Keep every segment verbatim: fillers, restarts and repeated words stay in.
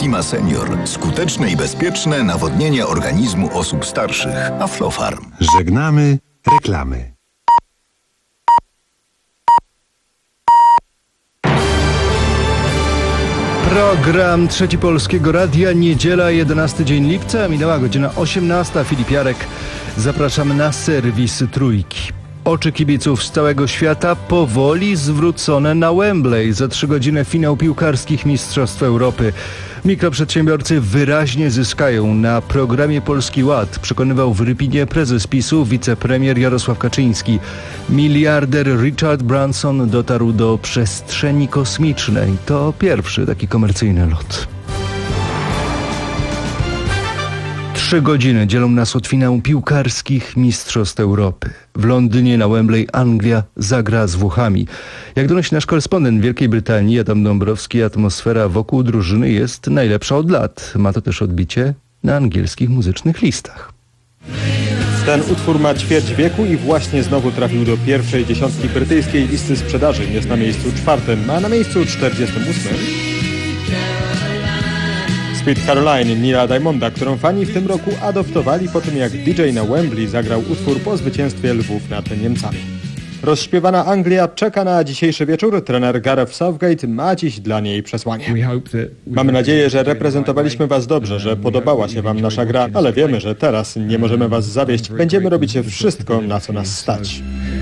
Aflima Senior. Skuteczne i bezpieczne nawodnienie organizmu osób starszych. Aflofarm. Żegnamy reklamy. Program Trzeci Polskiego Radia, niedziela, jedenasty dzień lipca, minęła godzina osiemnasta. Filip Jarek, zapraszamy na serwis Trójki. Oczy kibiców z całego świata powoli zwrócone na Wembley. Za trzy godziny finał piłkarskich Mistrzostw Europy. Mikroprzedsiębiorcy wyraźnie zyskają na programie Polski Ład, przekonywał w Rypinie prezes PiSu, wicepremier Jarosław Kaczyński. Miliarder Richard Branson dotarł do przestrzeni kosmicznej. To pierwszy taki komercyjny lot. Trzy godziny dzielą nas od finału piłkarskich Mistrzostw Europy. W Londynie na Wembley Anglia zagra z Włochami. Jak donosi nasz korespondent w Wielkiej Brytanii Adam Dąbrowski, atmosfera wokół drużyny jest najlepsza od lat. Ma to też odbicie na angielskich muzycznych listach. Ten utwór ma ćwierć wieku i właśnie znowu trafił do pierwszej dziesiątki brytyjskiej listy sprzedaży. Jest na miejscu czwartym, a na miejscu czterdziestym ósmym Sweet Caroline Neila Diamonda, którą fani w tym roku adoptowali po tym, jak D J na Wembley zagrał utwór po zwycięstwie Lwów nad Niemcami. Rozśpiewana Anglia czeka na dzisiejszy wieczór. Trener Gareth Southgate ma dziś dla niej przesłanie. Mamy nadzieję, że reprezentowaliśmy Was dobrze, że podobała się Wam nasza gra, ale wiemy, że teraz nie możemy Was zawieść. Będziemy robić wszystko, na co nas stać.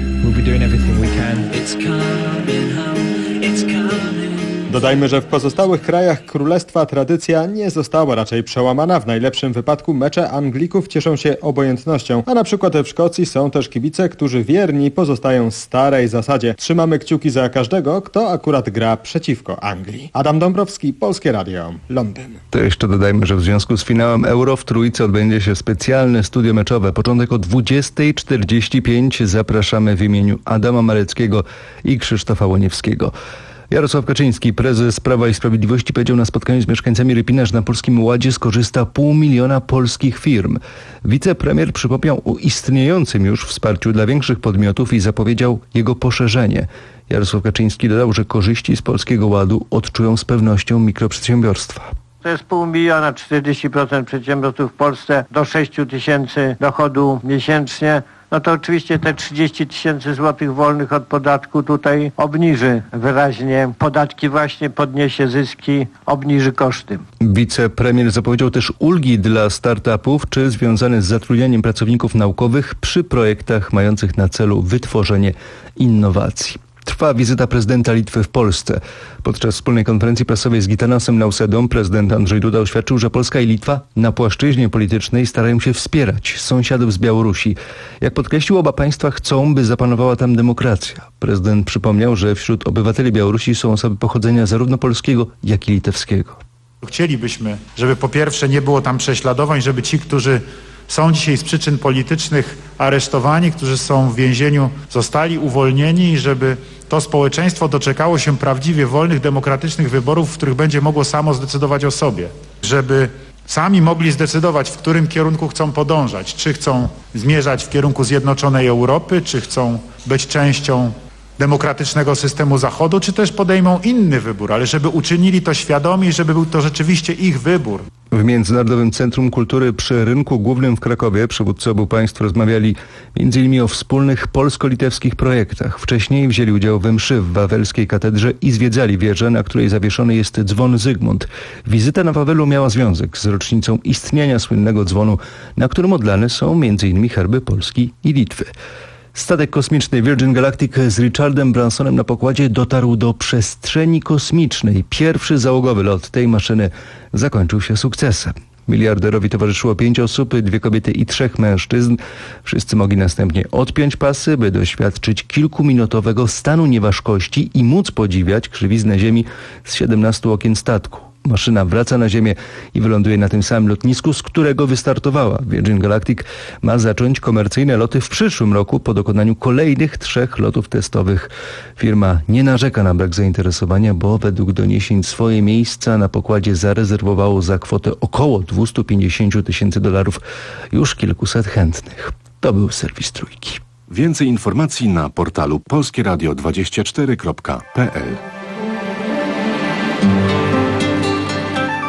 Dodajmy, że w pozostałych krajach Królestwa tradycja nie została raczej przełamana. W najlepszym wypadku mecze Anglików cieszą się obojętnością, a na przykład w Szkocji są też kibice, którzy wierni pozostają starej zasadzie. Trzymamy kciuki za każdego, kto akurat gra przeciwko Anglii. Adam Dąbrowski, Polskie Radio, Londyn. To jeszcze dodajmy, że w związku z finałem Euro w Trójce odbędzie się specjalne studio meczowe. Początek o dwudziesta czterdzieści pięć. Zapraszamy w imieniu Adama Mareckiego i Krzysztofa Łoniewskiego. Jarosław Kaczyński, prezes Prawa i Sprawiedliwości, powiedział na spotkaniu z mieszkańcami Rypina, że na Polskim Ładzie skorzysta pół miliona polskich firm. Wicepremier przypomniał o istniejącym już wsparciu dla większych podmiotów i zapowiedział jego poszerzenie. Jarosław Kaczyński dodał, że korzyści z Polskiego Ładu odczują z pewnością mikroprzedsiębiorstwa. To jest pół miliona, czterdzieści procent przedsiębiorców w Polsce do sześciu tysięcy dochodu miesięcznie. No to oczywiście te trzydzieści tysięcy złotych wolnych od podatku tutaj obniży wyraźnie podatki, właśnie podniesie zyski, obniży koszty. Wicepremier zapowiedział też ulgi dla startupów czy związane z zatrudnianiem pracowników naukowych przy projektach mających na celu wytworzenie innowacji. Trwa wizyta prezydenta Litwy w Polsce. Podczas wspólnej konferencji prasowej z Gitanasem Nausedą prezydent Andrzej Duda oświadczył, że Polska i Litwa na płaszczyźnie politycznej starają się wspierać sąsiadów z Białorusi. Jak podkreślił, oba państwa chcą, by zapanowała tam demokracja. Prezydent przypomniał, że wśród obywateli Białorusi są osoby pochodzenia zarówno polskiego, jak i litewskiego. Chcielibyśmy, żeby po pierwsze nie było tam prześladowań, żeby ci, którzy są dzisiaj z przyczyn politycznych aresztowani, którzy są w więzieniu, zostali uwolnieni i żeby to społeczeństwo doczekało się prawdziwie wolnych, demokratycznych wyborów, w których będzie mogło samo zdecydować o sobie. Żeby sami mogli zdecydować, w którym kierunku chcą podążać. Czy chcą zmierzać w kierunku zjednoczonej Europy, czy chcą być częścią demokratycznego systemu Zachodu, czy też podejmą inny wybór, ale żeby uczynili to świadomie i żeby był to rzeczywiście ich wybór. W Międzynarodowym Centrum Kultury przy Rynku Głównym w Krakowie przywódcy obu państw rozmawiali między innymi o wspólnych polsko-litewskich projektach. Wcześniej wzięli udział we mszy w wawelskiej katedrze i zwiedzali wieżę, na której zawieszony jest dzwon Zygmunt. Wizyta na Wawelu miała związek z rocznicą istnienia słynnego dzwonu, na którym odlane są między innymi herby Polski i Litwy. Statek kosmiczny Virgin Galactic z Richardem Bransonem na pokładzie dotarł do przestrzeni kosmicznej. Pierwszy załogowy lot tej maszyny zakończył się sukcesem. Miliarderowi towarzyszyło pięć osób, dwie kobiety i trzech mężczyzn. Wszyscy mogli następnie odpiąć pasy, by doświadczyć kilkuminutowego stanu nieważkości i móc podziwiać krzywiznę Ziemi z siedemnastu okien statku. Maszyna wraca na Ziemię i wyląduje na tym samym lotnisku, z którego wystartowała. Virgin Galactic ma zacząć komercyjne loty w przyszłym roku po dokonaniu kolejnych trzech lotów testowych. Firma nie narzeka na brak zainteresowania, bo według doniesień swoje miejsca na pokładzie zarezerwowało za kwotę około dwieście pięćdziesiąt tysięcy dolarów już kilkuset chętnych. To był serwis Trójki. Więcej informacji na portalu polskie radio dwadzieścia cztery kropka p l.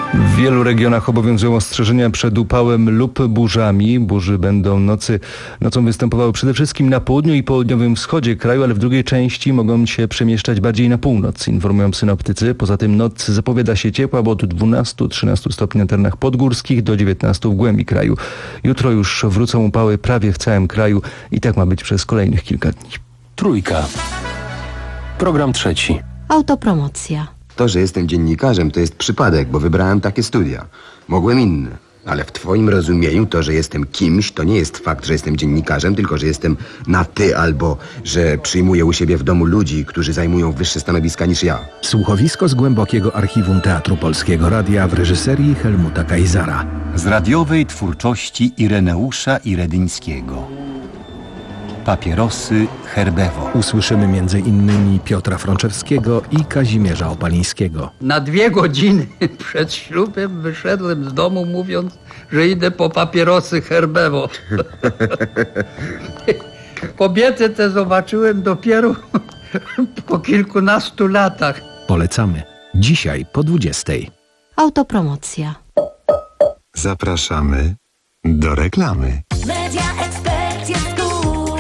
wielu regionach obowiązują ostrzeżenia przed upałem lub burzami. Burzy będą nocy, nocą występowały przede wszystkim na południu i południowym wschodzie kraju, ale w drugiej części mogą się przemieszczać bardziej na północ, informują synoptycy. Poza tym noc zapowiada się ciepła, bo od dwunastu do trzynastu stopni na terenach podgórskich do dziewiętnastu w głębi kraju. Jutro już wrócą upały prawie w całym kraju i tak ma być przez kolejnych kilka dni. Trójka. Program trzeci. Autopromocja. To, że jestem dziennikarzem, to jest przypadek, bo wybrałem takie studia. Mogłem inne. Ale w twoim rozumieniu to, że jestem kimś, to nie jest fakt, że jestem dziennikarzem, tylko że jestem na ty albo że przyjmuję u siebie w domu ludzi, którzy zajmują wyższe stanowiska niż ja. Słuchowisko z głębokiego archiwum Teatru Polskiego Radia w reżyserii Helmuta Kaisara. Z radiowej twórczości Ireneusza Iredyńskiego. Papierosy Herbewo. Usłyszymy między innymi Piotra Frączewskiego i Kazimierza Opalińskiego. Na dwie godziny przed ślubem wyszedłem z domu, mówiąc, że idę po papierosy Herbewo. Kobietę tę zobaczyłem dopiero po kilkunastu latach. Polecamy. Dzisiaj po dwudziestej. Autopromocja. Zapraszamy do reklamy. Media Expert jest cool.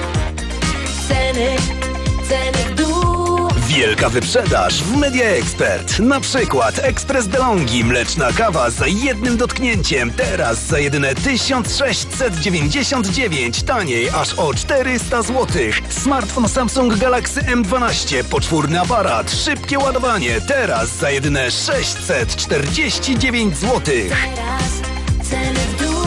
Ceny, ceny w dół. Wielka wyprzedaż w Media Expert. Na przykład ekspres DeLonghi, mleczna kawa za jednym dotknięciem. Teraz za jedyne tysiąc sześćset dziewięćdziesiąt dziewięć. Taniej aż o czterysta złotych. Smartfon Samsung Galaxy M dwanaście. Poczwórny aparat. Szybkie ładowanie. Teraz za jedyne sześćset czterdzieści dziewięć złotych. Teraz ceny w dół.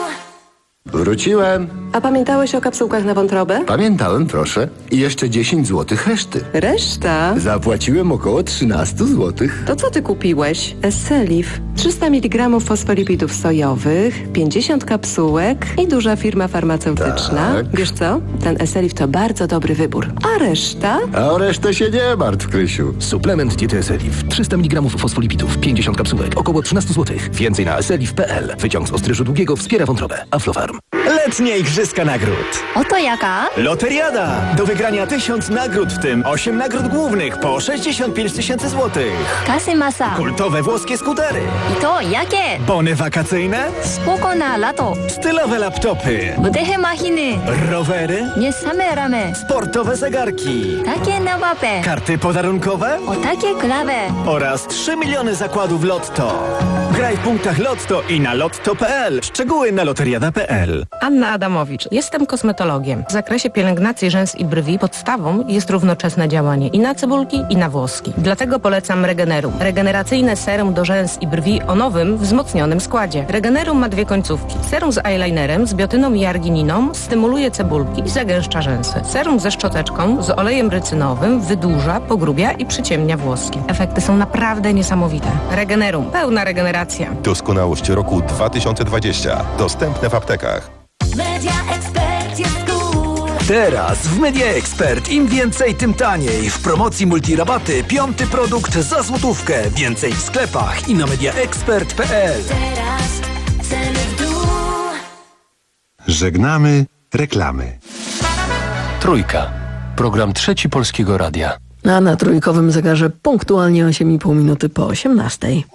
Wróciłem. A pamiętałeś o kapsułkach na wątrobę? Pamiętałem, proszę. I jeszcze dziesięć złotych reszty. Reszta? Zapłaciłem około trzynaście złotych. To co ty kupiłeś? Esselif. trzysta miligramów fosfolipidów sojowych, pięćdziesiąt kapsułek i duża firma farmaceutyczna. Tak. Wiesz co? Ten Esselif to bardzo dobry wybór. A reszta? A o resztę się nie martw, Krysiu. Suplement diety Esselif. trzysta miligramów fosfolipidów, pięćdziesiąt kapsułek, około trzynaście złotych. Więcej na esselif kropka p l. Wyciąg z ostryżu długiego wspiera wątrobę. Aflofarm. Letnie Igrzyska Nagród. Oto jaka? Loteriada. Do wygrania tysiąc nagród, w tym osiem nagród głównych po sześćdziesiąt pięć tysięcy złotych. Kasy masa. Kultowe włoskie skutery. I to jakie? Bony wakacyjne. Spoko na lato. Stylowe laptopy. Wydechy machiny. Rowery. Nie same ramy. Sportowe zegarki. Takie na mapę. Karty podarunkowe. O takie klawe. Oraz trzy miliony zakładów Lotto. Graj w punktach Lotto i na lotto kropka p l. Szczegóły na loteriada kropka p l. Anna Adamowicz. Jestem kosmetologiem. W zakresie pielęgnacji rzęs i brwi podstawą jest równoczesne działanie i na cebulki, i na włoski. Dlatego polecam Regenerum. Regeneracyjne serum do rzęs i brwi o nowym, wzmocnionym składzie. Regenerum ma dwie końcówki. Serum z eyelinerem, z biotyną i argininą stymuluje cebulki i zagęszcza rzęsy. Serum ze szczoteczką, z olejem rycynowym wydłuża, pogrubia i przyciemnia włoski. Efekty są naprawdę niesamowite. Regenerum. Pełna regeneracja. Doskonałość roku dwa tysiące dwadzieścia. Dostępne w aptekach. Media Expert jest cool. Teraz w Media Expert im więcej, tym taniej. W promocji multirabaty piąty produkt za złotówkę. Więcej w sklepach i na media expert kropka p l. Teraz ceny w dół. Żegnamy reklamy. Trójka. Program trzeci Polskiego Radia. A na trójkowym zegarze punktualnie osiem i pół minuty po osiemnastej.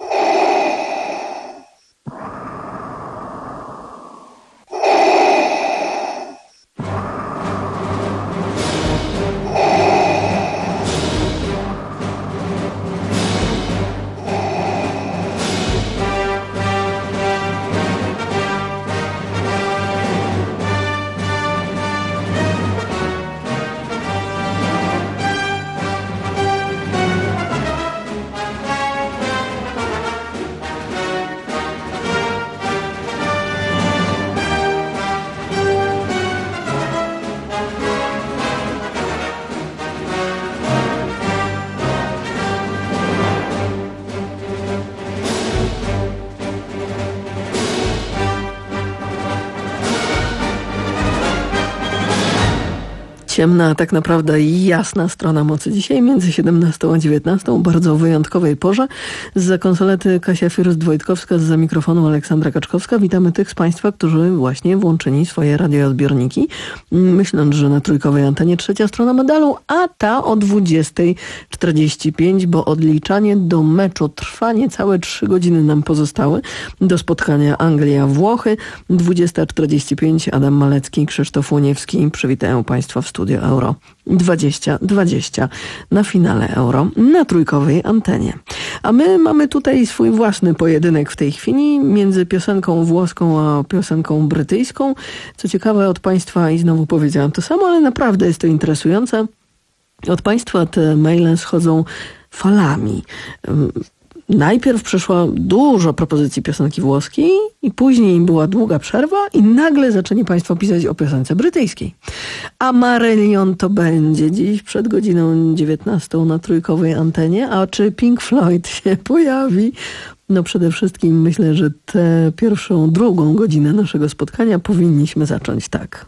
Ciemna, a tak naprawdę jasna strona mocy. Dzisiaj między siedemnastą a dziewiętnastą, bardzo wyjątkowej porze. Zza konsolety Kasia Firust-Wojtkowska, zza mikrofonu Aleksandra Kaczkowska. Witamy tych z Państwa, którzy właśnie włączyli swoje radioodbiorniki, myśląc, że na trójkowej antenie trzecia strona medalu, a ta o dwudziestej czterdzieści pięć, bo odliczanie do meczu trwa, niecałe trzy godziny nam pozostały do spotkania Anglia-Włochy. dwudziesta czterdzieści pięć, Adam Malecki, Krzysztof Łoniewski. Przywitają Państwa w studio Euro dwadzieścia dwadzieścia na finale Euro na trójkowej antenie. A my mamy tutaj swój własny pojedynek w tej chwili między piosenką włoską a piosenką brytyjską. Co ciekawe, od Państwa, i znowu powiedziałam to samo, ale naprawdę jest to interesujące, od Państwa te maile schodzą falami. Najpierw przyszło dużo propozycji piosenki włoskiej i później była długa przerwa i nagle zaczęli Państwo pisać o piosence brytyjskiej. A Marillion to będzie dziś przed godziną dziewiętnastą na trójkowej antenie. A czy Pink Floyd się pojawi? No przede wszystkim myślę, że tę pierwszą, drugą godzinę naszego spotkania powinniśmy zacząć tak.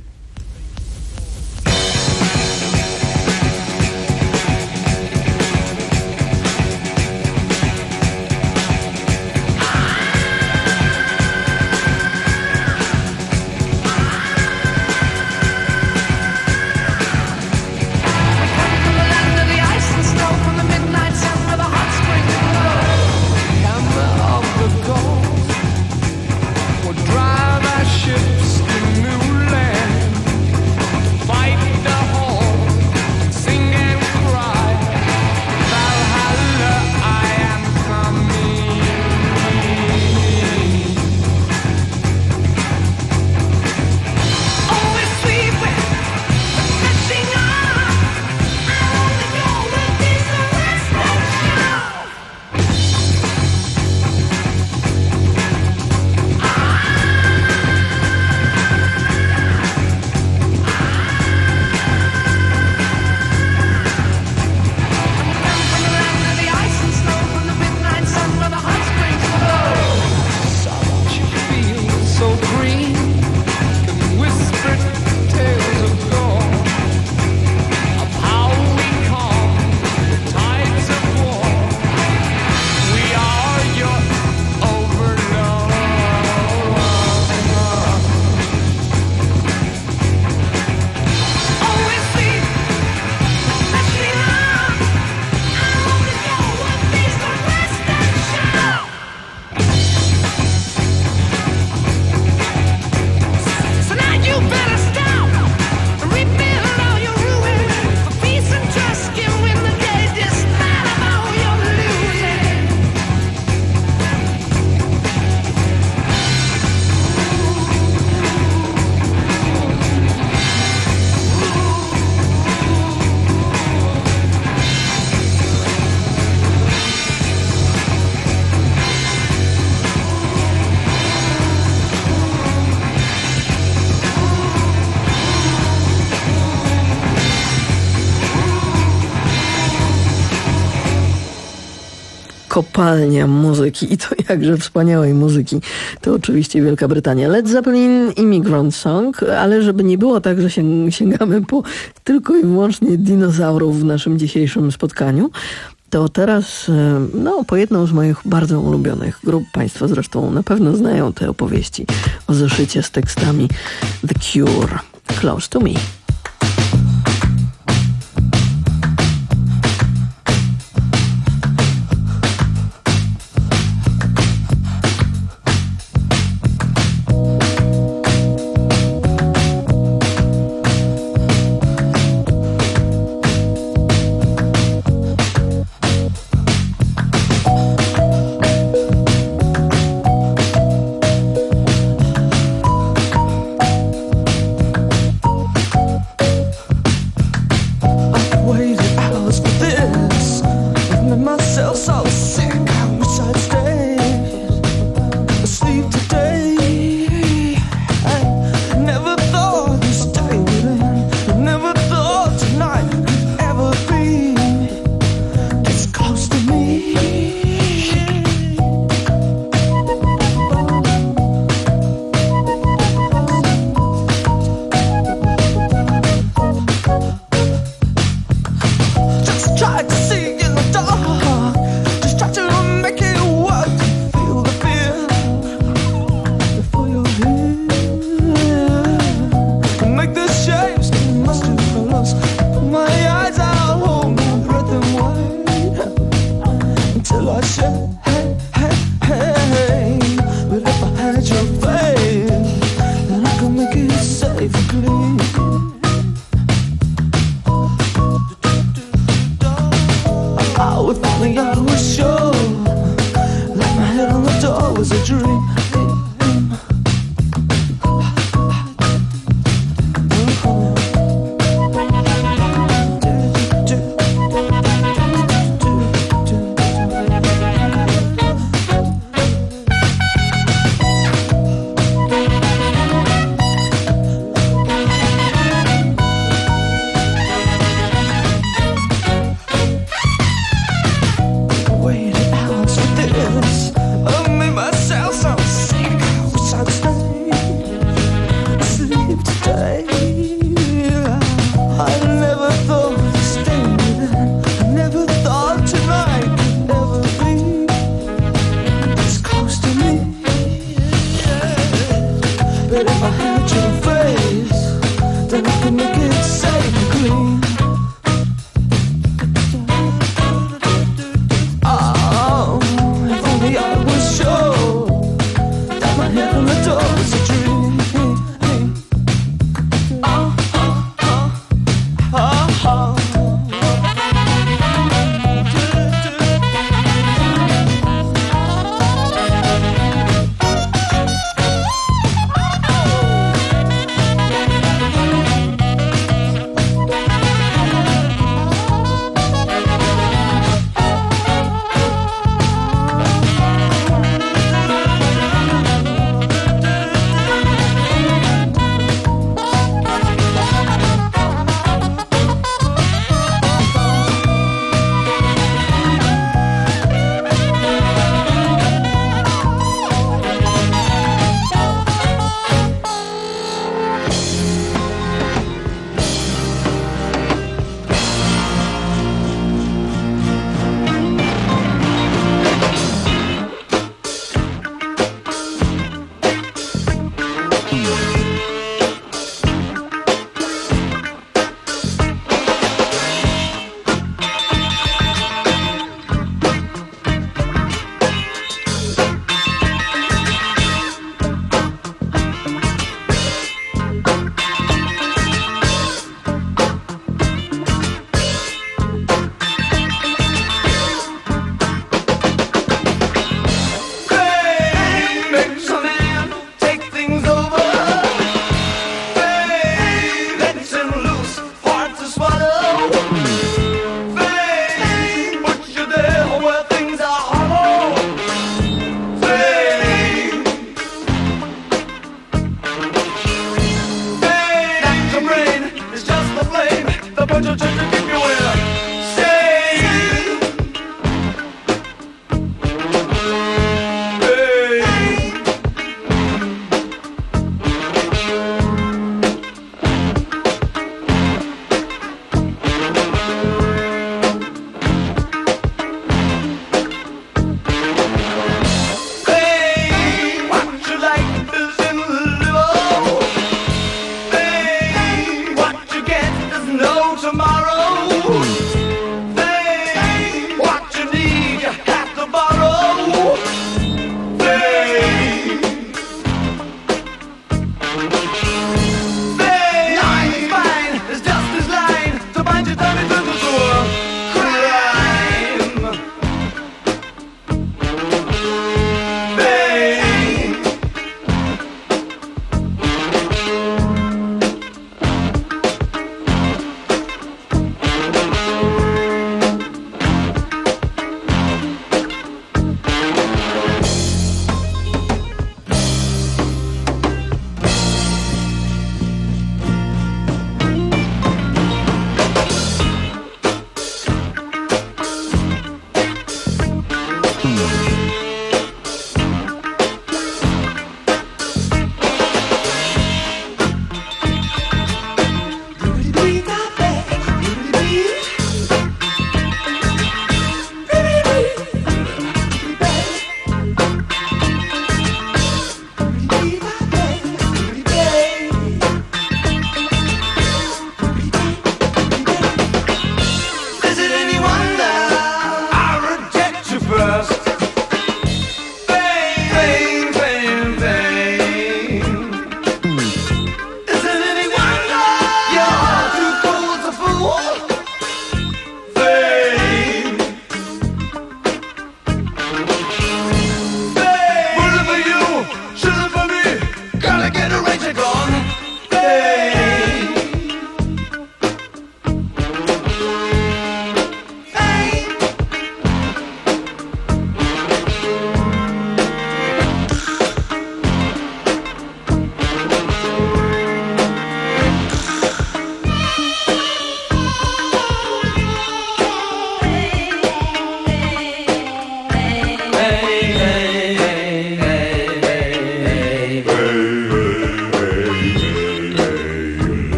Drive our ships in new kopalnia muzyki i to jakże wspaniałej muzyki. To oczywiście Wielka Brytania. Led Zeppelin, Immigrant Song, ale żeby nie było tak, że sięgamy po tylko i wyłącznie dinozaurów w naszym dzisiejszym spotkaniu, to teraz no, po jedną z moich bardzo ulubionych grup, Państwo zresztą na pewno znają te opowieści o zeszycie z tekstami The Cure, Close to Me. was a dream. Waited hours for this. I made myself so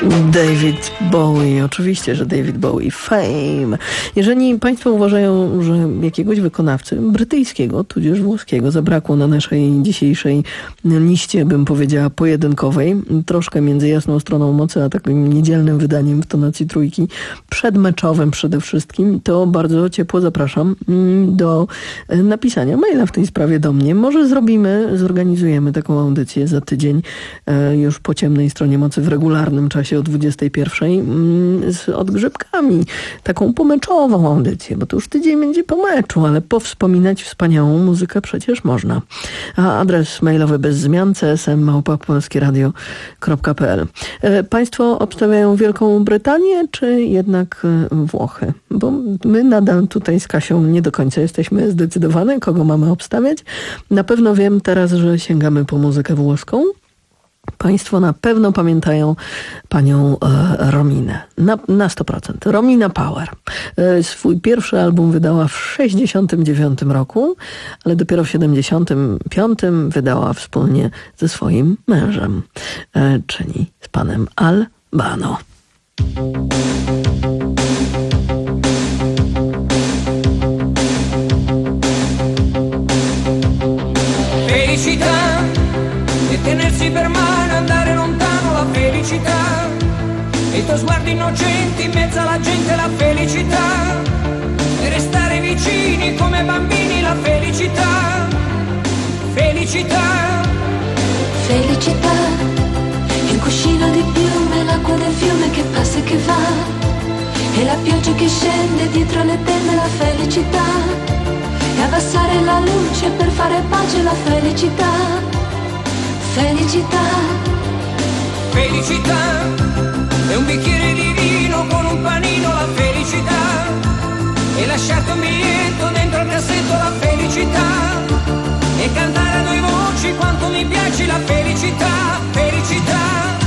David Bowie, oczywiście, że David Bowie, Fame. Jeżeli Państwo uważają, że jakiegoś wykonawcy brytyjskiego, tudzież włoskiego zabrakło na naszej dzisiejszej liście, bym powiedziała, pojedynkowej, troszkę między Jasną Stroną Mocy a takim niedzielnym wydaniem w tonacji trójki, przedmeczowym przede wszystkim, to bardzo ciepło zapraszam do napisania maila w tej sprawie do mnie. Może zrobimy, zorganizujemy taką audycję za tydzień już po ciemnej stronie mocy w regularnym czasie o dwudziestej pierwszej z odgrzebkami. Taką pomeczową audycję, bo to już tydzień będzie po meczu, ale powspominać wspaniałą muzykę przecież można. A adres mailowy bez zmian c s m małpa polskie radio kropka p l. Państwo obstawiają Wielką Brytanię, czy jednak Włochy? Bo my nadal tutaj z Kasią nie do końca jesteśmy zdecydowane, kogo mamy obstawiać. Na pewno wiem teraz, że sięgamy po muzykę włoską. Państwo na pewno pamiętają panią e, Rominę. Na, na sto procent. Romina Power. E, swój pierwszy album wydała w sześćdziesiątym dziewiątym roku, ale dopiero w siedemdziesiątym piątym wydała wspólnie ze swoim mężem, e, czyli z panem Albano. Felicità e tenersi per mano, andare lontano, la felicità, e i tuoi sguardi innocenti in mezzo alla gente, la felicità, e restare vicini come bambini, la felicità, felicità, felicità, il cuscino di piume, l'acqua del fiume che passa e che va, e la pioggia che scende dietro le tende, la felicità, e abbassare la luce per fare pace, la felicità, felicità, felicità, è un bicchiere di vino con un panino, la felicità, e lasciarti un biglietto dentro il cassetto, la felicità, e cantare a due voci quanto mi piace, la felicità, felicità.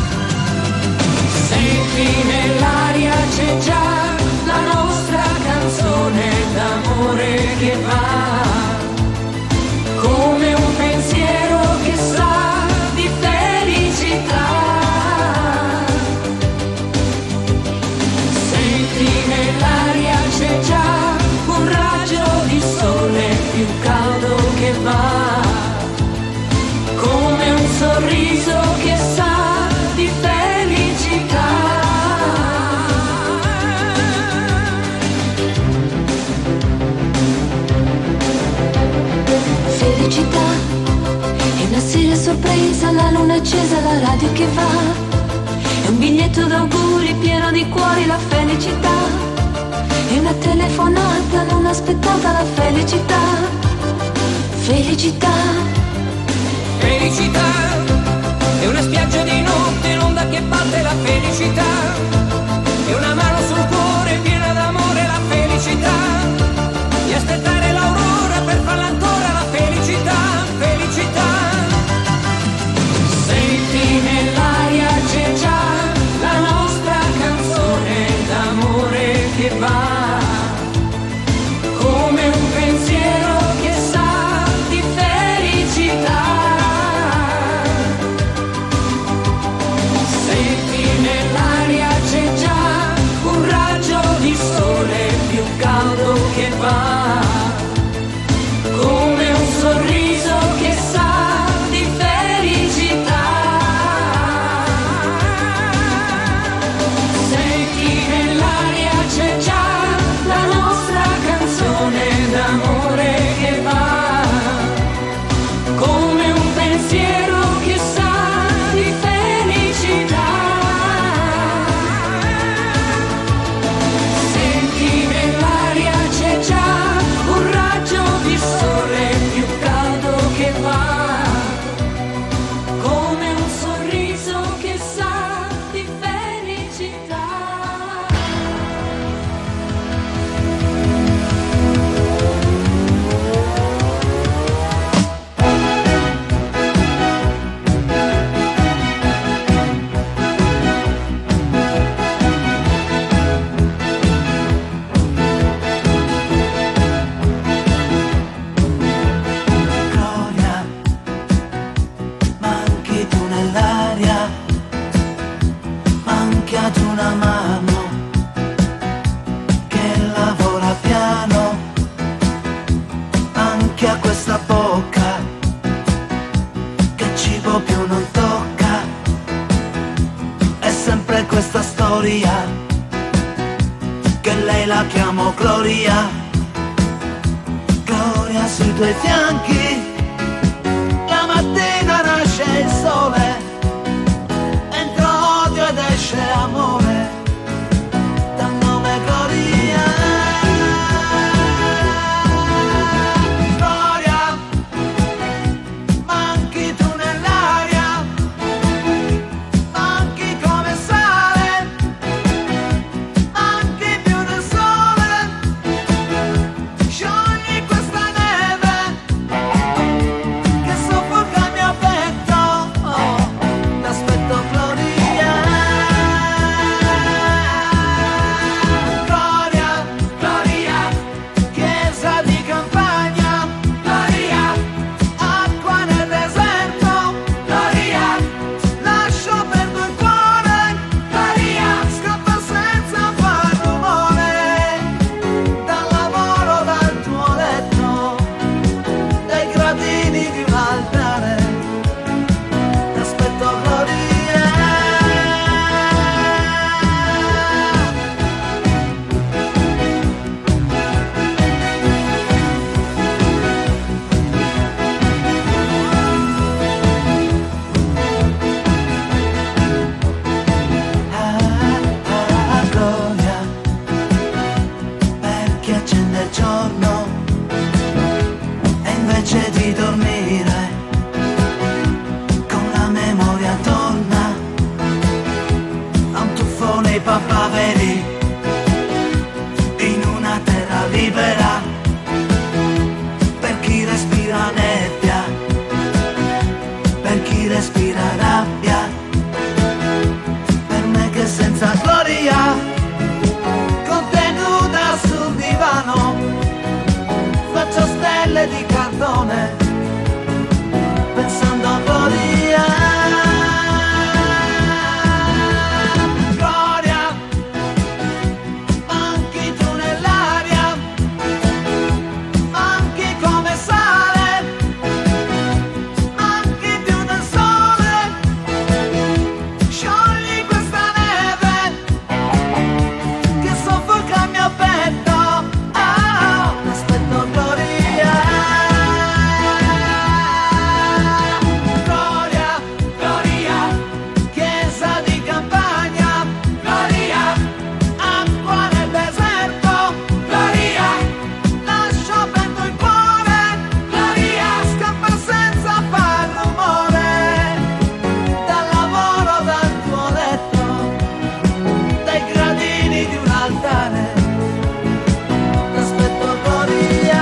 Senti nell'aria c'è già la nostra canzone d'amore che va, come un pensiero che sa di felicità. Senti nell'aria c'è già un raggio di sole più caldo che va, come un sorriso che sa di felicità. Felicità, è una sera sorpresa, la luna accesa, la radio che va, è un biglietto d'auguri pieno di cuori, la felicità, è una telefonata non aspettata, la felicità, felicità, felicità, è una spiaggia di notte, l'onda che batte, la felicità, è una mano sul cuore piena d'amore, la felicità, di aspettare l'aurora per farla ancora, la felicità, felicità. Senti nell'aria c'è già la nostra canzone d'amore che va, come un pensiero che sa di felicità. più non tocca, è sempre questa storia, che lei la chiamo Gloria, Gloria sui tuoi fianchi, la mattina nasce il sole, entra odio ed esce amore, dal nome Gloria. Gloria, manchi tu nell'aria, manchi come sale, manchi più del sole, sciogli questa neve che soffoca il mio petto, oh, t'aspetto Gloria. Gloria, Gloria, chiesa di campagna, Gloria, acqua nel deserto, Gloria, lascio perdo il cuore, Gloria, scappa senza far rumore, dal lavoro, dal tuo letto, dai gradini di un altare, t'aspetto Gloria. Ah, Gloria, per chi accende il giorno e invece di dormire con la memoria torna a un tuffo nei papaveri in una terra libera, per chi respira nebbia, per chi respira rabbia, per me che senza gloria, con te nuda sul divano, faccio stelle di cartone, pensando a gloria. Gloria, manchi tu nell'aria, manchi come sale, manchi più del sole, sciogli questa neve che soffoca il mio petto, ah, aspetto Gloria. Gloria, Gloria, chiesa di campagna, Gloria, acqua nel deserto, Gloria, lascio perdo il cuore, Gloria, scappa senza far rumore, dal lavoro, dal tuo letto, dai gradini di un altare, t'aspetto Gloria.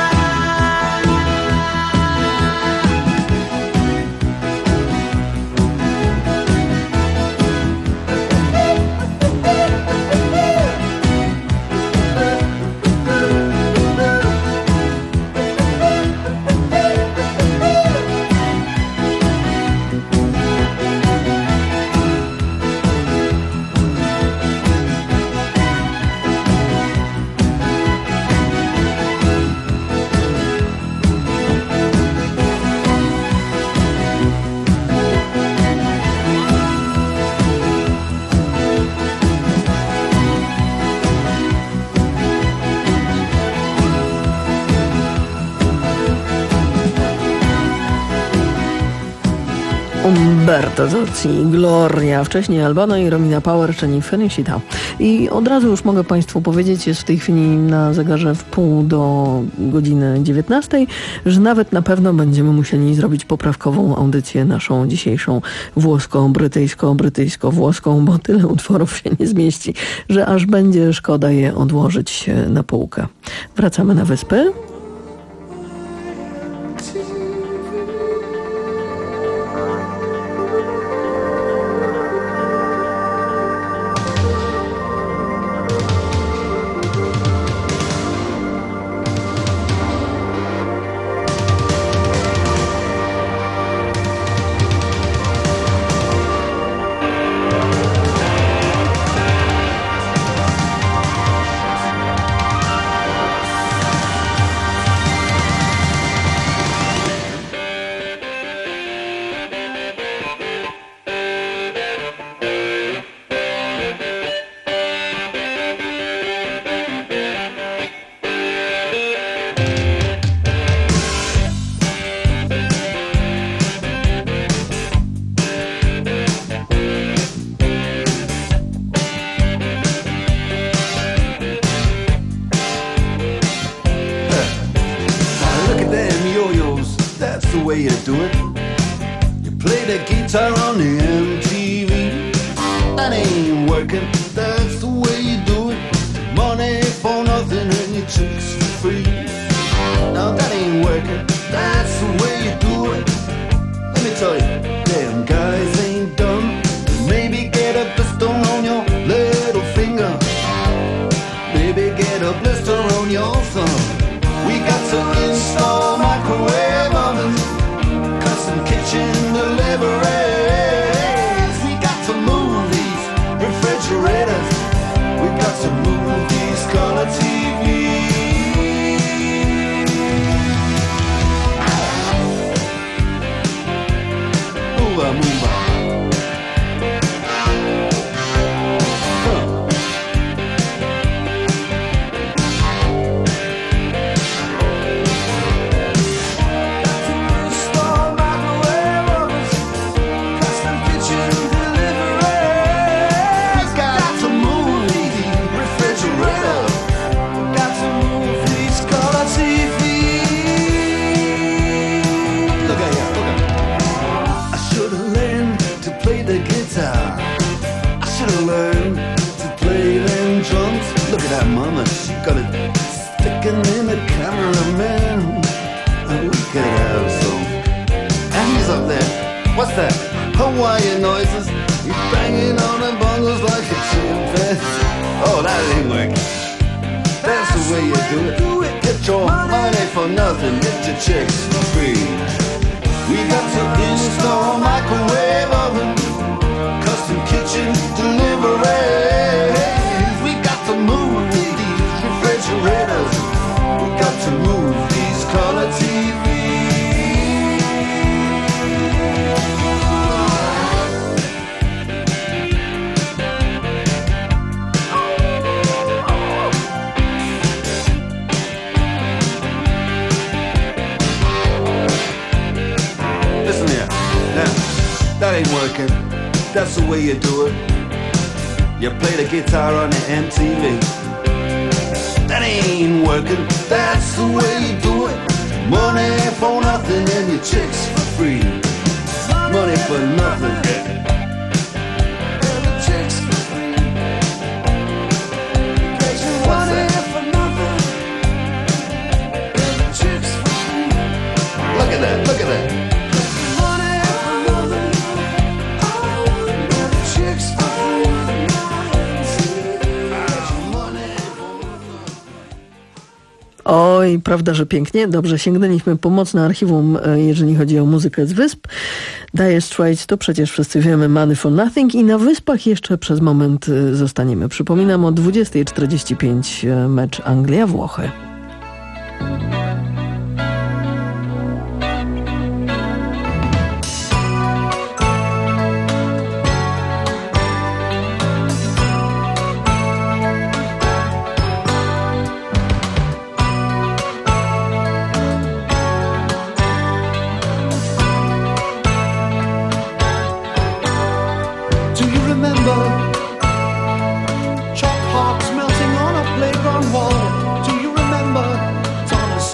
Umberto Zozzi, Gloria, wcześniej Albano i Romina Power, czyli Felicita. I od razu już mogę Państwu powiedzieć, jest w tej chwili na zegarze w pół do godziny dziewiętnastej, że nawet na pewno będziemy musieli zrobić poprawkową audycję naszą dzisiejszą włosko-brytyjsko-brytyjsko-włoską, bo tyle utworów się nie zmieści, że aż będzie szkoda je odłożyć na półkę. Wracamy na wyspy. guitar on the M T V. That ain't working, that's the way you do it. Money for nothing and your chicks for free. Now that ain't working, that's the way you do it. Let me tell you, damn guys ain't dumb. Maybe get a blister on your little finger. Maybe get a blister on your thumb. We got to install microwave ovens, custom kitchen deliveries. We got to move these refrigerators. We got to move these color T Vs. Move on, move on. Mama, she got it sticking in the cameraman. And we could have some. And he's up there. What's that? Hawaiian noises. He's banging on the bongos like a chimpanzee. Oh, that ain't working. That's the way you do it. Get your money for nothing. Get your chicks for free. We got to install microwave oven, custom kitchen delivery. We got to move refrigerators. We got to move these color T Vs. Listen here, now, that ain't working. That's the way you do it. You play the guitar on the M T V. That ain't working, that's the way you do it. Money for nothing and your chicks for free. Money for nothing and your chicks for free. What's that? For nothing and your chicks for free. Look at that, look at that. Money for nothing and your chicks for free. Oj, prawda, że pięknie. Dobrze, sięgnęliśmy po mocne archiwum, jeżeli chodzi o muzykę z wysp. Dire Straits to przecież wszyscy wiemy, Money for Nothing i na wyspach jeszcze przez moment zostaniemy. Przypominam o dwudziesta czterdzieści pięć mecz Anglia-Włochy. Chalk hearts melting on a playground wall. Do you remember Thomas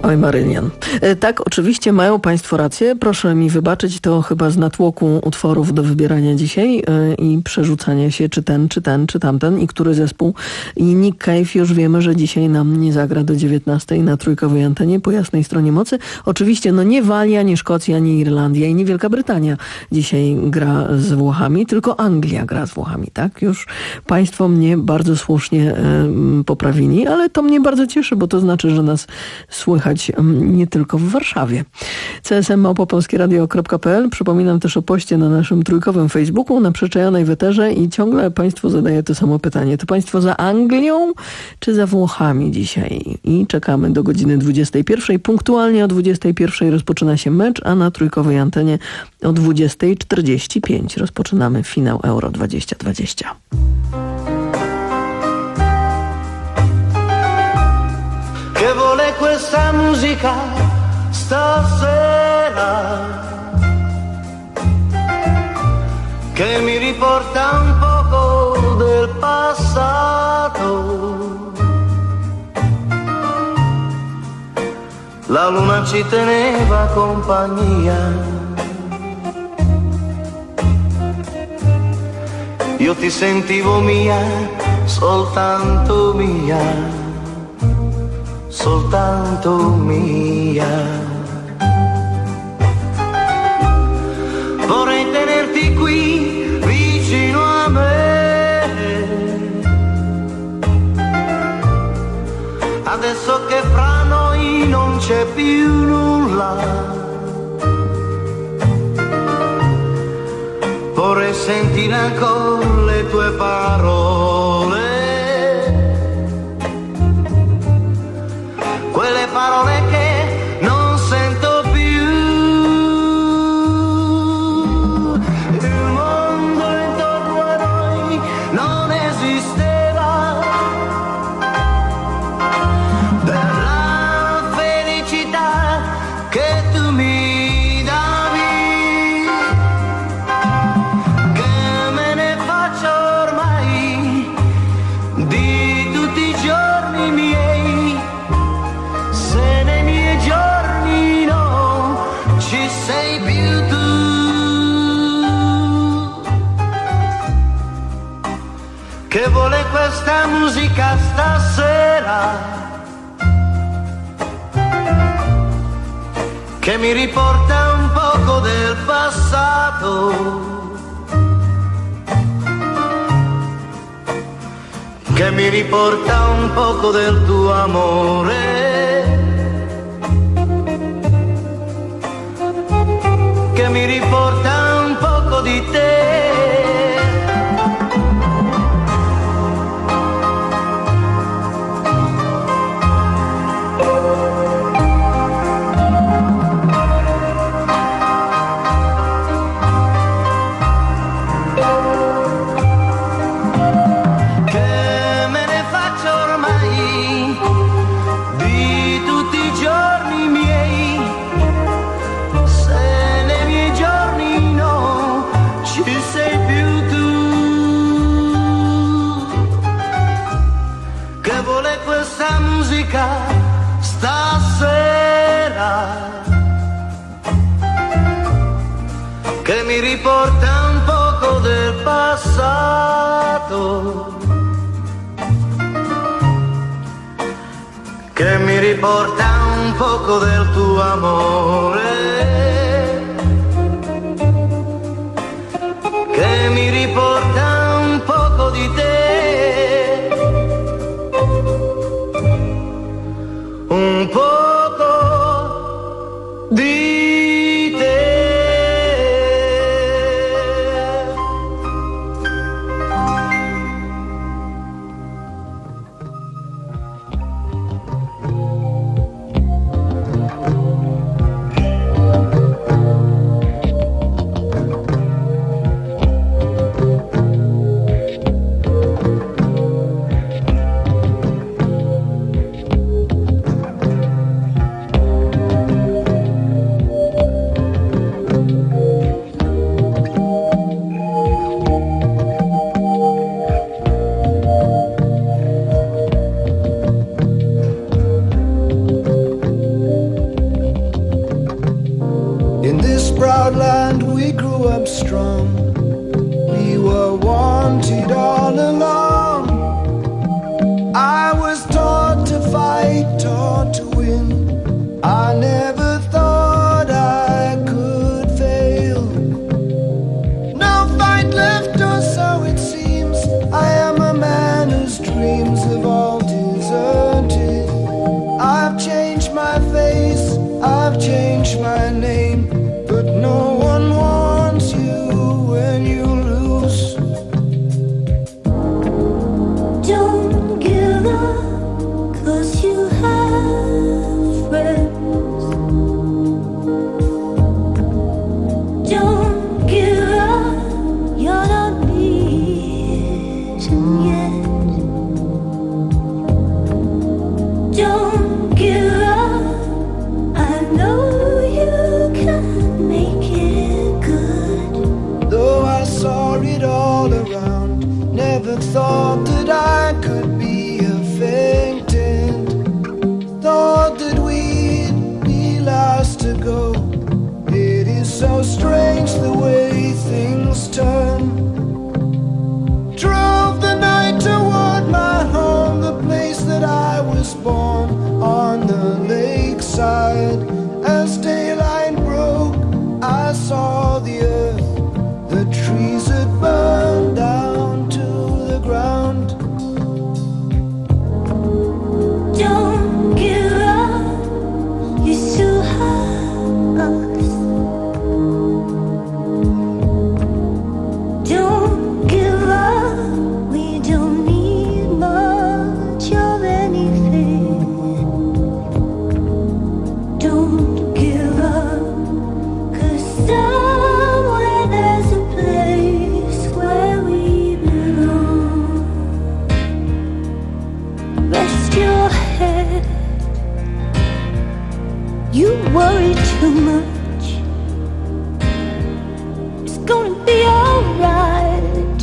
Oj, Marylian. Tak, oczywiście mają Państwo rację. Proszę mi wybaczyć, to chyba z natłoku utworów do wybierania dzisiaj i przerzucania się, czy ten, czy ten, czy tamten i który zespół. I Nick Cave już wiemy, że dzisiaj nam nie zagra do dziewiętnastej na trójkowej antenie po jasnej stronie mocy. Oczywiście no nie Walia, nie Szkocja, nie Irlandia i nie Wielka Brytania dzisiaj gra z Włochami, tylko Anglia gra z Włochami, tak? Już Państwo mnie bardzo słusznie y, poprawili, ale to mnie bardzo cieszy, bo to znaczy, że nas słychać nie tylko w Warszawie. c s m małpa polskie radio kropka p l. Przypominam też o poście na naszym trójkowym Facebooku, na przyczajonej weterze i ciągle Państwu zadaję to samo pytanie. To Państwo za Anglią czy za Włochami dzisiaj? I czekamy do godziny dwudziestej pierwszej. Punktualnie o dwudziestej pierwszej rozpoczyna się mecz, a na trójkowej antenie o dwudziestej czterdzieści pięć rozpoczynamy finał Euro dwadzieścia dwadzieścia. Che vuole questa musica stasera, che mi riporta un poco del passato. La luna ci teneva compagnia, io ti sentivo mia, soltanto mia, soltanto mia. Vorrei tenerti qui vicino a me, adesso che fra noi non c'è più nulla. Vorrei sentire ancora le tue parole, quelle parole che non sento più. Il mondo intorno a noi non esisteva, per la felicità che tu mi davi, che me ne faccio ormai di tutti i giorni miei. Se nei miei giorni no ci sei più tu, che vuole questa musica stasera, che mi riporta un poco del passato, che mi riporta un poco del tuo amore, che mi riporta un poco di te. Che me ne faccio ormai di tutti i giorni miei, se nei miei giorni no ci sei più tu, che vuole questa musica stasera, che mi riporta un poco del passato, che mi riporta un poco del tuo amore, che mi riporta un poco di te, un poco di te. proud land we grew up strong. We were wanted all along. I was taught to fight, taught to win. I never thought I could fail. No fight left, or so it seems. I am a man whose dreams have all deserted. I've changed my face, I've changed my name, but no one wants you when you lose. Don't give up, 'cause you have friends. Don't give up, you're not beaten yet. Don't give up, I know you can make it good. Though I saw it all around, never thought that I could be a faintant. Thought that we'd be last to go. It is so strange the way things turn. Drove the night toward my home, the place that I was born, on the lakeside. As daylight broke, I saw the earth, the trees had burned down to the ground. Don't give up, you still have us. Don't give up, we don't need much of anything. Don't give up, 'cause somewhere there's a place where we belong. Rest your head, you worry too much. It's gonna be alright.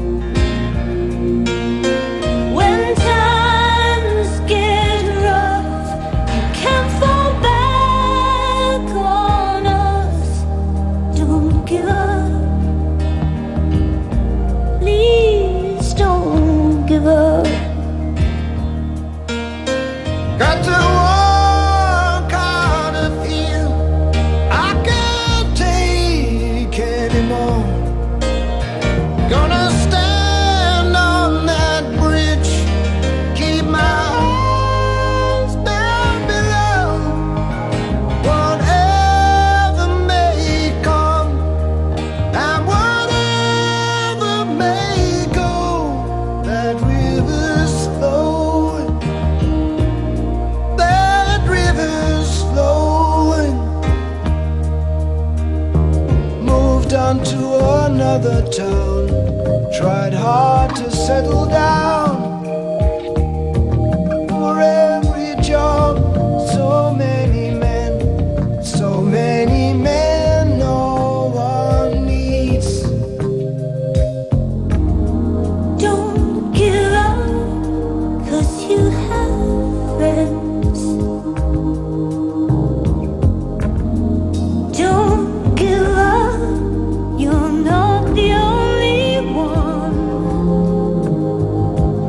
When times get rough, you can't fall back on us. Don't give up, please don't give up. Got to walk out of here, I can't take anymore. Gonna stand on that bridge, keep my eyes down below. Whatever may come, and whatever may go, that river's flowing, that river's flowing. Moved on to another town, tried hard to settle down. For every job, so many men, so many men no one needs. Don't give up, 'cause you have friends. Don't give up, you're not the only one.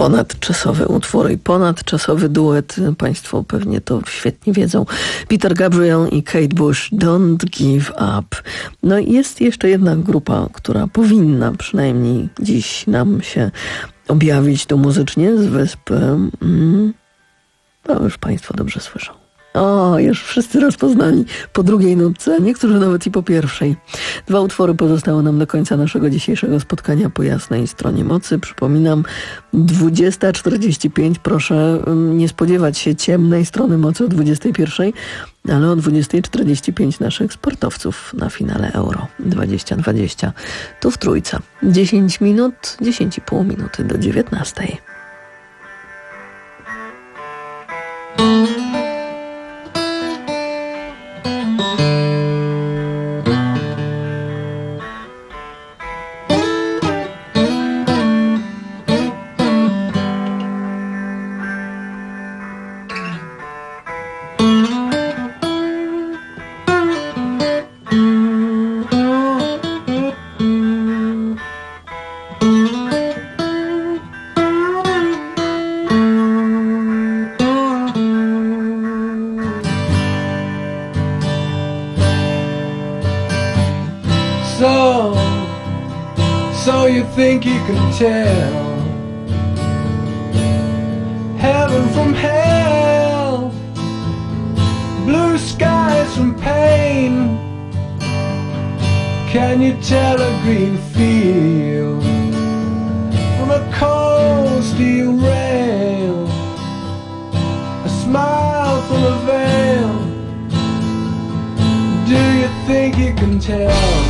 ponadczasowe utwory i ponadczasowy duet. Państwo pewnie to świetnie wiedzą. Peter Gabriel i Kate Bush, Don't Give Up. No i jest jeszcze jedna grupa, która powinna przynajmniej dziś nam się objawić tu muzycznie z wysp. Mm, no już Państwo dobrze słyszą. O, już wszyscy rozpoznani po drugiej nutce, niektórzy nawet i po pierwszej. Dwa utwory pozostały nam do końca naszego dzisiejszego spotkania po jasnej stronie mocy. Przypominam, dwudziesta czterdzieści pięć. Proszę nie spodziewać się ciemnej strony mocy o dwudziestej pierwszej, ale o dwudziestej czterdzieści pięć naszych sportowców na finale Euro dwadzieścia dwadzieścia. Tu w Trójce. dziesięć minut, dziesięć i pół minuty do dziewiętnastej. So, so you think you can tell heaven from hell, blue skies from pain? Can you tell a green field from a cold steel rail, a smile from a veil? Do you think you can tell?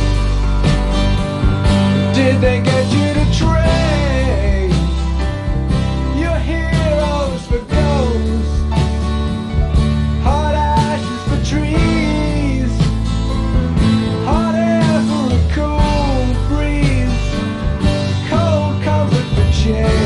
Did they get you to trade your heroes for ghosts, hot ashes for trees, hot air for a cool breeze, cold comfort for change?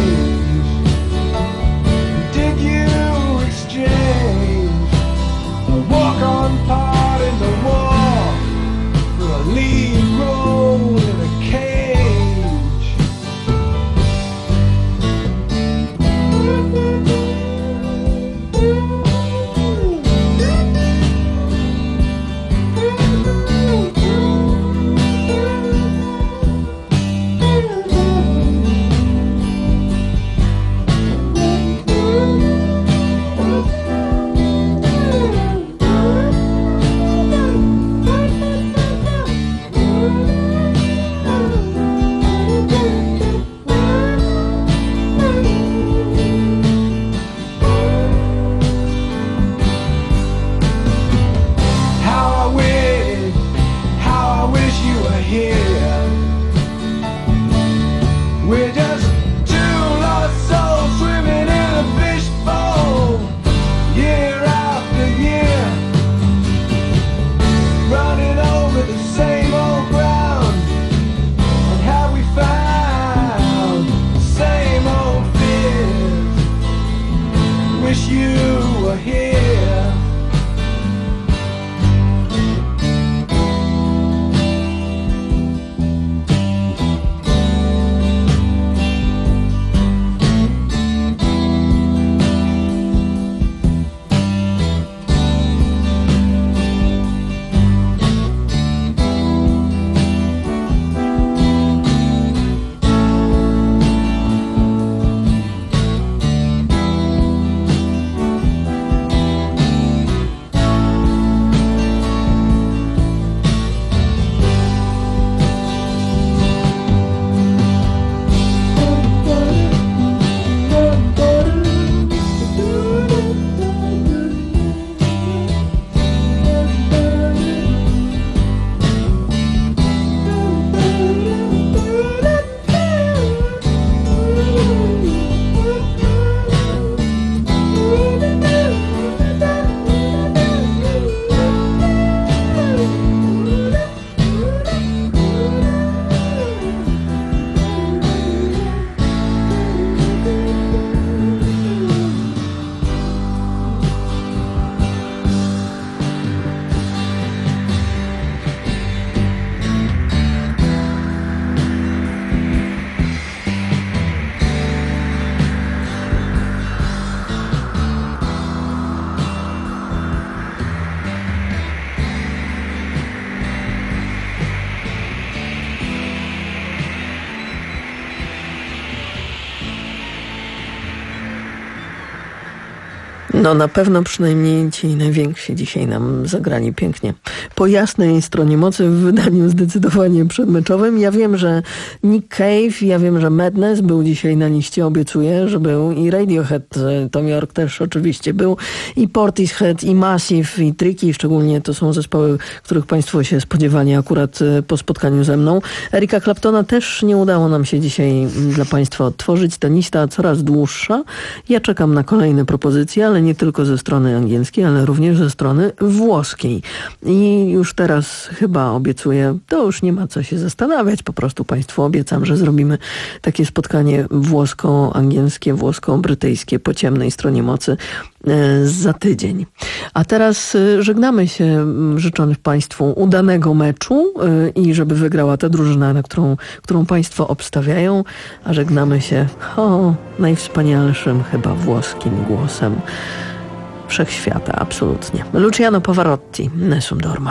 No na pewno przynajmniej ci najwięksi dzisiaj nam zagrali pięknie. Po jasnej stronie mocy w wydaniu zdecydowanie przedmeczowym. Ja wiem, że Nick Cave, ja wiem, że Madness był dzisiaj na liście, obiecuję, że był i Radiohead, Tom York też oczywiście był, i Portishead, i Massive, i Tricky, szczególnie to są zespoły, których państwo się spodziewali akurat po spotkaniu ze mną. Erika Claptona też nie udało nam się dzisiaj dla państwa odtworzyć. Ta lista coraz dłuższa. Ja czekam na kolejne propozycje, ale nie tylko ze strony angielskiej, ale również ze strony włoskiej. I już teraz chyba obiecuję, to już nie ma co się zastanawiać, po prostu państwu obiecam, że zrobimy takie spotkanie włosko-angielskie, włosko-brytyjskie po ciemnej stronie mocy za tydzień. A teraz żegnamy się, życząc państwu udanego meczu i żeby wygrała ta drużyna, na którą, którą państwo obstawiają, a żegnamy się o najwspanialszym chyba włoskim głosem wszechświata, absolutnie. Luciano Pavarotti, Nessun Dorma.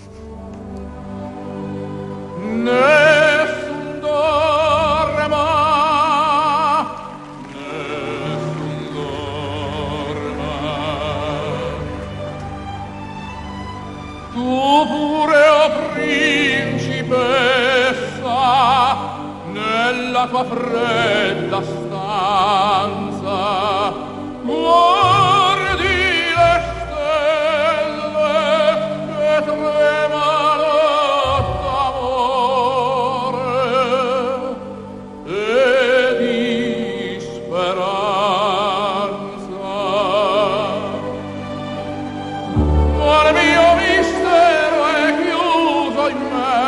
Nessun dorma, nessun dorma, tu pure o principessa, nella tua fredda stanza, guardi le stelle che tremano d'amore e di speranza. Ma il mio mistero è chiuso in me,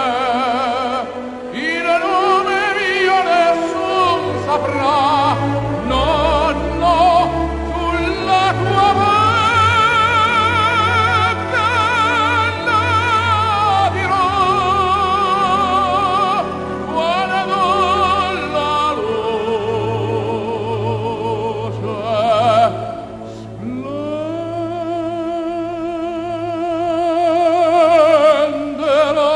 il nome mio nessun saprà. No, no, sulla tua bocca la dirò quando la luce splenderà.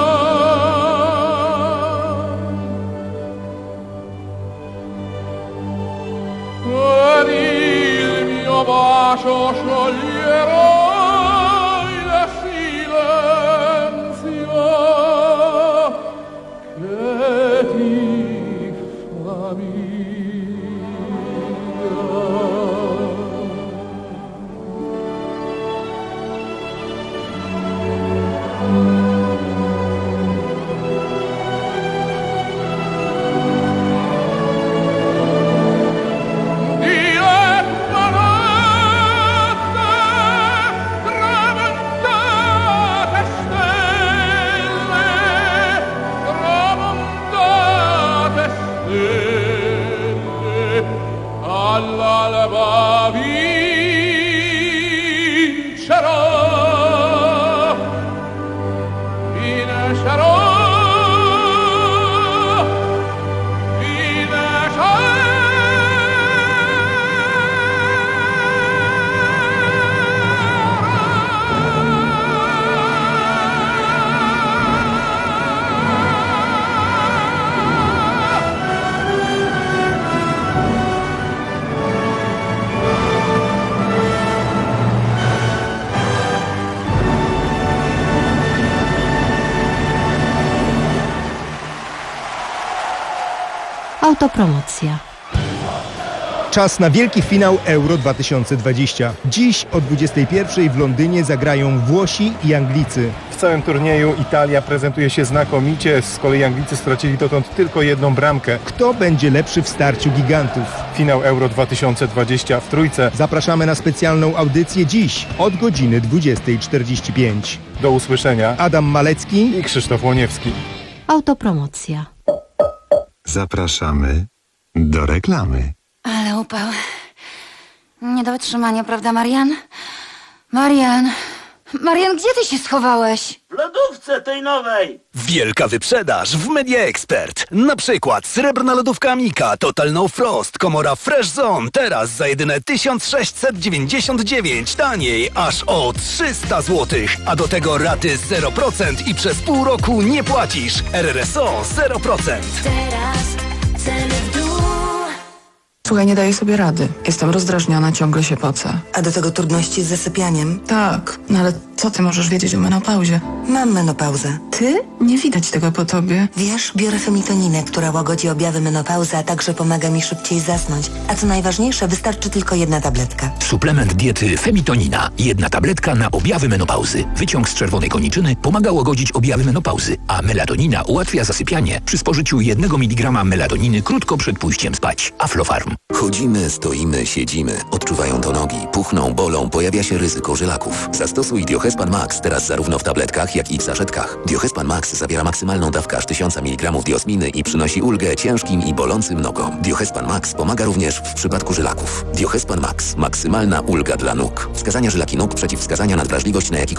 Ed il mio bacio scioglierò il silenzio che ti fa tramontate stelle, tramontate stelle, all'alba vincerò, vincerò. Autopromocja. Czas na wielki finał Euro dwa tysiące dwadzieścia. Dziś o dwudziestej pierwszej w Londynie zagrają Włosi i Anglicy. W całym turnieju Italia prezentuje się znakomicie, z kolei Anglicy stracili dotąd tylko jedną bramkę. Kto będzie lepszy w starciu gigantów? Finał Euro dwa tysiące dwadzieścia w Trójce. Zapraszamy na specjalną audycję dziś od godziny dwudziestej czterdzieści pięć. Do usłyszenia. Adam Malecki i Krzysztof Łoniewski. Autopromocja. Zapraszamy do reklamy. Ale upał. Nie do wytrzymania, prawda, Marian? Marian, Marian, gdzie ty się schowałeś? W lodówce tej nowej. Wielka wyprzedaż w Media Expert. Na przykład srebrna lodówka Amika Total No Frost, komora Fresh Zone. Teraz za jedyne tysiąc sześćset dziewięćdziesiąt dziewięć. Taniej aż o trzysta złotych. A do tego raty zero procent i przez pół roku nie płacisz. R R S O zero procent. Teraz ceny w dół. Słuchaj, nie daję sobie rady. Jestem rozdrażniona, ciągle się pocę. A do tego trudności z zasypianiem? Tak, no ale co ty możesz wiedzieć o menopauzie? Mam menopauzę. Ty? Nie widać tego po tobie. Wiesz, biorę femitoninę, która łagodzi objawy menopauzy, a także pomaga mi szybciej zasnąć. A co najważniejsze, wystarczy tylko jedna tabletka. Suplement diety Femitonina. Jedna tabletka na objawy menopauzy. Wyciąg z czerwonej koniczyny pomaga łagodzić objawy menopauzy, a melatonina ułatwia zasypianie przy spożyciu jednego miligrama melatoniny krótko przed pójściem spać. Aflofarm. Chodzimy, stoimy, siedzimy. Odczuwają to nogi, puchną, bolą, pojawia się ryzyko żylaków. Zastosuj Diohespan Max teraz zarówno w tabletkach, jak i w saszetkach. Diohespan Max zawiera maksymalną dawkę aż tysiąc miligramów diosminy i przynosi ulgę ciężkim i bolącym nogom. Diohespan Max pomaga również w przypadku żylaków. Diohespan Max. Maksymalna ulga dla nóg. Wskazania żylaki nóg, przeciwwskazania nadwrażliwość na jakikolwiek